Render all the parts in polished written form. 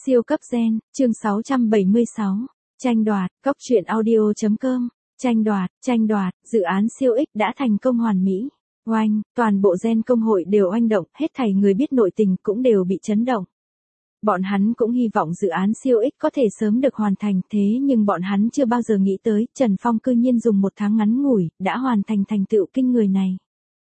Siêu cấp gen, chương 676. Tranh đoạt, cóc truyện audio.com. Tranh đoạt, dự án siêu X đã thành công hoàn mỹ. Oanh, toàn bộ gen công hội đều oanh động, hết thảy người biết nội tình cũng đều bị chấn động. Bọn hắn cũng hy vọng dự án siêu X có thể sớm được hoàn thành, thế nhưng bọn hắn chưa bao giờ nghĩ tới, Trần Phong cư nhiên dùng một tháng ngắn ngủi, đã hoàn thành thành tựu kinh người này.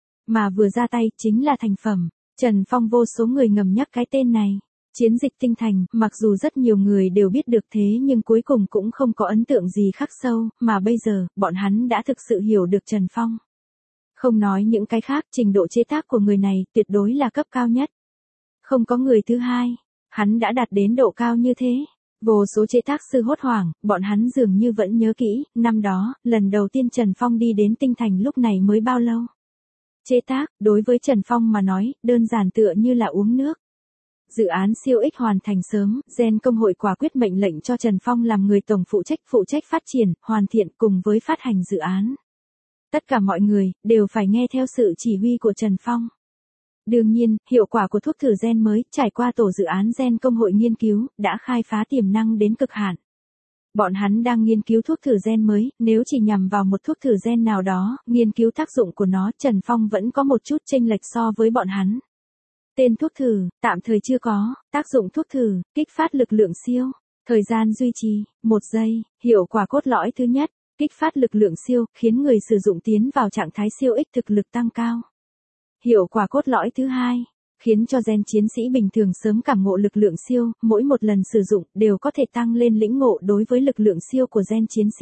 Mà vừa ra tay, chính là thành phẩm. Trần Phong vô số người ngầm nhắc cái tên này. Chiến dịch tinh thành, mặc dù rất nhiều người đều biết được thế nhưng cuối cùng cũng không có ấn tượng gì khắc sâu, mà bây giờ, bọn hắn đã thực sự hiểu được Trần Phong. Không nói những cái khác, trình độ chế tác của người này tuyệt đối là cấp cao nhất. Không có người thứ hai, hắn đã đạt đến độ cao như thế. Vô số chế tác sư hốt hoảng, bọn hắn dường như vẫn nhớ kỹ, năm đó, lần đầu tiên Trần Phong đi đến tinh thành lúc này mới bao lâu. Chế tác, đối với Trần Phong mà nói, đơn giản tựa như là uống nước. Dự án siêu X hoàn thành sớm, Gen công hội quả quyết mệnh lệnh cho Trần Phong làm người tổng phụ trách phát triển, hoàn thiện cùng với phát hành dự án. Tất cả mọi người, đều phải nghe theo sự chỉ huy của Trần Phong. Đương nhiên, hiệu quả của thuốc thử gen mới, trải qua tổ dự án Gen công hội nghiên cứu, đã khai phá tiềm năng đến cực hạn. Bọn hắn đang nghiên cứu thuốc thử gen mới, nếu chỉ nhằm vào một thuốc thử gen nào đó, nghiên cứu tác dụng của nó, Trần Phong vẫn có một chút chênh lệch so với bọn hắn. Tên thuốc thử, tạm thời chưa có, tác dụng thuốc thử, kích phát lực lượng siêu, thời gian duy trì, 1 giây, hiệu quả cốt lõi thứ nhất, kích phát lực lượng siêu, khiến người sử dụng tiến vào trạng thái siêu X thực lực tăng cao. Hiệu quả cốt lõi thứ hai, khiến cho gen chiến sĩ bình thường sớm cảm ngộ lực lượng siêu, mỗi một lần sử dụng đều có thể tăng lên lĩnh ngộ đối với lực lượng siêu của gen chiến sĩ.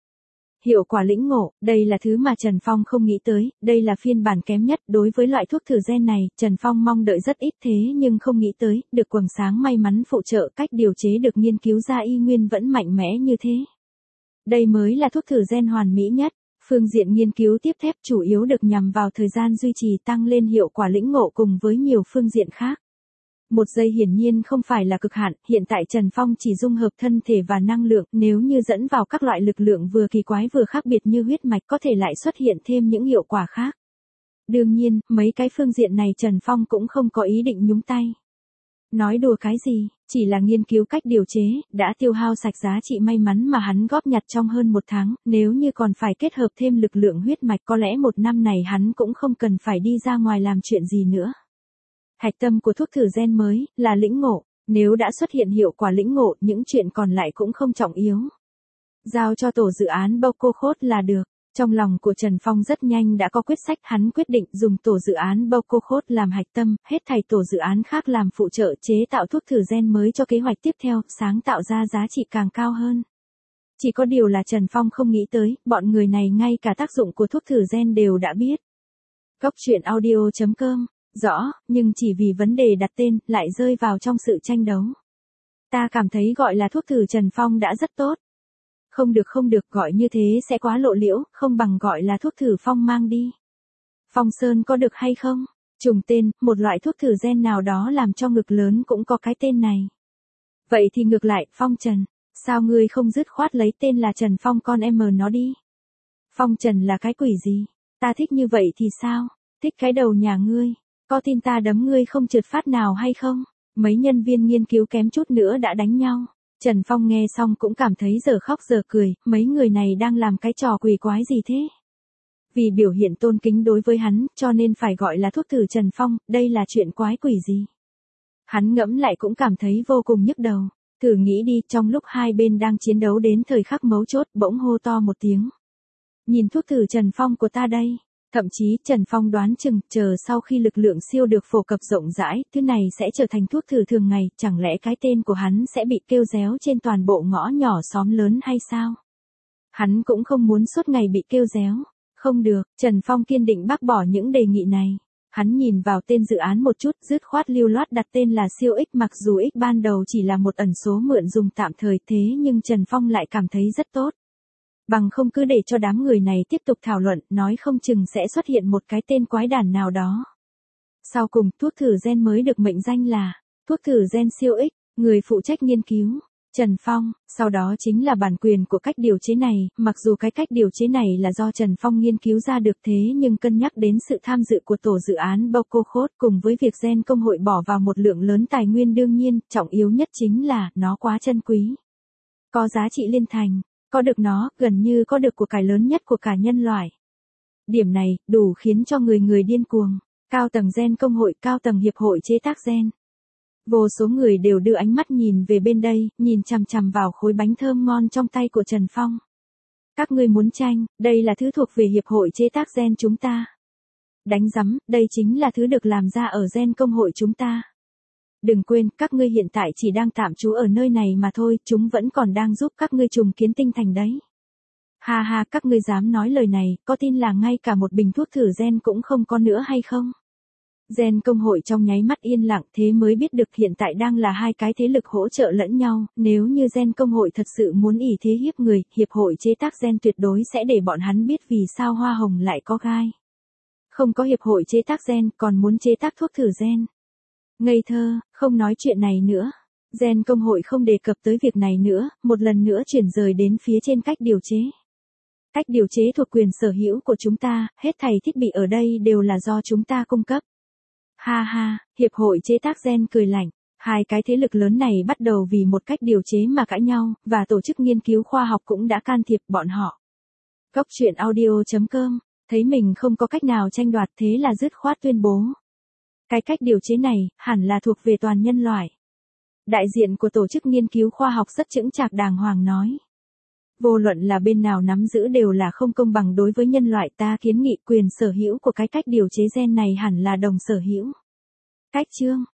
Hiệu quả lĩnh ngộ, đây là thứ mà Trần Phong không nghĩ tới, đây là phiên bản kém nhất đối với loại thuốc thử gen này, Trần Phong mong đợi rất ít thế nhưng không nghĩ tới, được quầng sáng may mắn phụ trợ cách điều chế được nghiên cứu ra y nguyên vẫn mạnh mẽ như thế. Đây mới là thuốc thử gen hoàn mỹ nhất, phương diện nghiên cứu tiếp thép chủ yếu được nhằm vào thời gian duy trì tăng lên hiệu quả lĩnh ngộ cùng với nhiều phương diện khác. 1 giây hiển nhiên không phải là cực hạn, hiện tại Trần Phong chỉ dung hợp thân thể và năng lượng, nếu như dẫn vào các loại lực lượng vừa kỳ quái vừa khác biệt như huyết mạch có thể lại xuất hiện thêm những hiệu quả khác. Đương nhiên, mấy cái phương diện này Trần Phong cũng không có ý định nhúng tay. Nói đùa cái gì, chỉ là nghiên cứu cách điều chế, đã tiêu hao sạch giá trị may mắn mà hắn góp nhặt trong hơn 1 tháng, nếu như còn phải kết hợp thêm lực lượng huyết mạch có lẽ 1 năm này hắn cũng không cần phải đi ra ngoài làm chuyện gì nữa. Hạch tâm của thuốc thử gen mới, là lĩnh ngộ, nếu đã xuất hiện hiệu quả lĩnh ngộ, những chuyện còn lại cũng không trọng yếu. Giao cho tổ dự án Boko Khốt là được. Trong lòng của Trần Phong rất nhanh đã có quyết sách, hắn quyết định dùng tổ dự án Boko Khốt làm hạch tâm, hết thảy tổ dự án khác làm phụ trợ chế tạo thuốc thử gen mới cho kế hoạch tiếp theo, sáng tạo ra giá trị càng cao hơn. Chỉ có điều là Trần Phong không nghĩ tới, bọn người này ngay cả tác dụng của thuốc thử gen đều đã biết. Cóc truyện audio.com. Rõ, nhưng chỉ vì vấn đề đặt tên, lại rơi vào trong sự tranh đấu. Ta cảm thấy gọi là thuốc thử Trần Phong đã rất tốt. Không được, gọi như thế sẽ quá lộ liễu, không bằng gọi là thuốc thử Phong mang đi. Phong Sơn có được hay không? Trùng tên, một loại thuốc thử gen nào đó làm cho ngực lớn cũng có cái tên này. Vậy thì ngược lại, Phong Trần, sao ngươi không dứt khoát lấy tên là Trần Phong con em nó đi? Phong Trần là cái quỷ gì? Ta thích như vậy thì sao? Thích cái đầu nhà ngươi. Có tin ta đấm ngươi không trượt phát nào hay không? Mấy nhân viên nghiên cứu kém chút nữa đã đánh nhau. Trần Phong nghe xong cũng cảm thấy giờ khóc giờ cười, mấy người này đang làm cái trò quỷ quái gì thế? Vì biểu hiện tôn kính đối với hắn, cho nên phải gọi là thuốc thử Trần Phong, đây là chuyện quái quỷ gì? Hắn ngẫm lại cũng cảm thấy vô cùng nhức đầu. Thử nghĩ đi, trong lúc hai bên đang chiến đấu đến thời khắc mấu chốt, bỗng hô to một tiếng. Nhìn thuốc thử Trần Phong của ta đây. Thậm chí, Trần Phong đoán chừng, chờ sau khi lực lượng siêu được phổ cập rộng rãi, thứ này sẽ trở thành thuốc thử thường ngày, chẳng lẽ cái tên của hắn sẽ bị kêu réo trên toàn bộ ngõ nhỏ xóm lớn hay sao? Hắn cũng không muốn suốt ngày bị kêu réo. Không được, Trần Phong kiên định bác bỏ những đề nghị này. Hắn nhìn vào tên dự án một chút, dứt khoát lưu loát đặt tên là siêu X, mặc dù X ban đầu chỉ là một ẩn số mượn dùng tạm thời thế nhưng Trần Phong lại cảm thấy rất tốt. Bằng không cứ để cho đám người này tiếp tục thảo luận, nói không chừng sẽ xuất hiện một cái tên quái đản nào đó. Sau cùng, thuốc thử gen mới được mệnh danh là thuốc thử gen siêu X, người phụ trách nghiên cứu. Trần Phong, sau đó chính là bản quyền của cách điều chế này, mặc dù cái cách điều chế này là do Trần Phong nghiên cứu ra được thế nhưng cân nhắc đến sự tham dự của tổ dự án Boko Code cùng với việc Gen công hội bỏ vào một lượng lớn tài nguyên đương nhiên, trọng yếu nhất chính là nó quá chân quý. Có giá trị liên thành, có được nó, gần như có được của cải lớn nhất của cả nhân loại. Điểm này, đủ khiến cho người người điên cuồng. Cao tầng Gen công hội, cao tầng hiệp hội chế tác gen. Vô số người đều đưa ánh mắt nhìn về bên đây, nhìn chằm chằm vào khối bánh thơm ngon trong tay của Trần Phong. Các ngươi muốn tranh, đây là thứ thuộc về hiệp hội chế tác gen chúng ta. Đánh rắm, đây chính là thứ được làm ra ở Gen công hội chúng ta. Đừng quên, các ngươi hiện tại chỉ đang tạm trú ở nơi này mà thôi, chúng vẫn còn đang giúp các ngươi trùng kiến tinh thành đấy. Ha ha, các ngươi dám nói lời này, có tin là ngay cả một bình thuốc thử gen cũng không có nữa hay không? Gen công hội trong nháy mắt yên lặng, thế mới biết được hiện tại đang là hai cái thế lực hỗ trợ lẫn nhau, nếu như Gen công hội thật sự muốn ỷ thế hiếp người, hiệp hội chế tác gen tuyệt đối sẽ để bọn hắn biết vì sao hoa hồng lại có gai. Không có hiệp hội chế tác gen, còn muốn chế tác thuốc thử gen. Ngây thơ, không nói chuyện này nữa. Gen công hội không đề cập tới việc này nữa, một lần nữa chuyển rời đến phía trên cách điều chế. Cách điều chế thuộc quyền sở hữu của chúng ta, hết thảy thiết bị ở đây đều là do chúng ta cung cấp. Ha ha, hiệp hội chế tác gen cười lạnh. Hai cái thế lực lớn này bắt đầu vì một cách điều chế mà cãi nhau, và tổ chức nghiên cứu khoa học cũng đã can thiệp bọn họ. Góc truyện audio.com, thấy mình không có cách nào tranh đoạt thế là dứt khoát tuyên bố. Cái cách điều chế này, hẳn là thuộc về toàn nhân loại. Đại diện của tổ chức nghiên cứu khoa học rất chững chạc đàng hoàng nói. Vô luận là bên nào nắm giữ đều là không công bằng đối với nhân loại, ta kiến nghị quyền sở hữu của cái cách điều chế gen này hẳn là đồng sở hữu. Cách chương